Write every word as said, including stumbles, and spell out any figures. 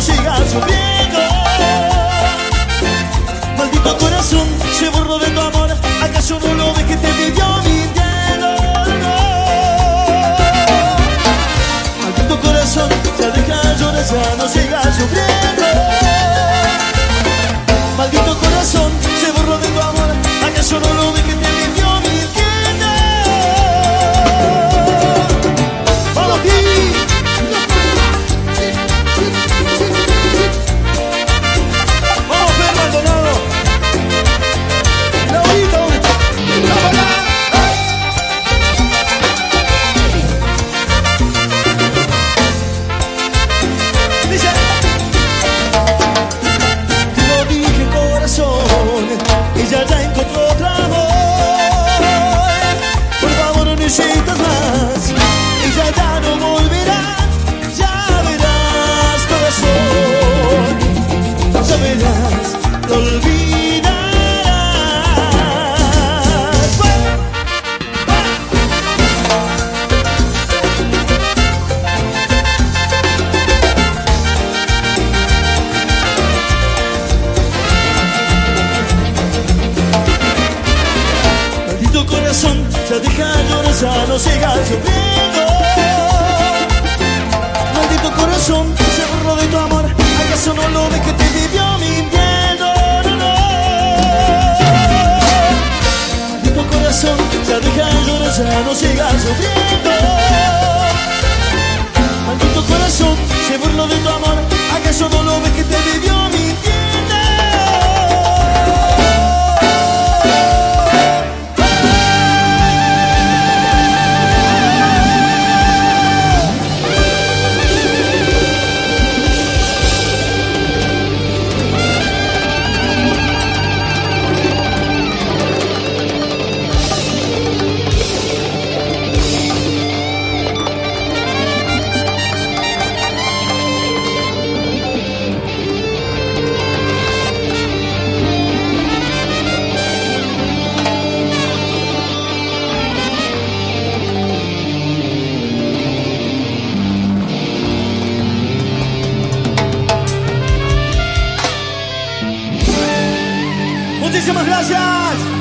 sigas sufriendo. Maldito corazón, se borró de tu amor. ¿Acaso no lo ves que te vivió mintiendo? No. Maldito corazón, ya deja de llorar, ya no sigas sufriendo. Maldito corazón, se borró de tu amor. ¿Acaso no lo ves que te vivió mintiendo? ¡Vamos, ti! ¡Vamos, Fer Maldonado! ¡Laurita! Dice: te lo dije, corazón, ella ya encontró otro amor. Por favor, no necesitas más, ella ya no volverá. Ya verás, corazón, ya verás, te olvidarás. Maldito corazón, ya deja de llorar, ya no sigas sufriendo. Maldito corazón, se borró de tu amor. ¿Acaso no lo ves que te vivió mintiendo? No, no. Maldito corazón, ya deja de llorar, ya no sigas sufriendo. Maldito corazón, se burló de tu amor. ¿Acaso no lo ves que te vivió mintiendo? Muchísimas gracias.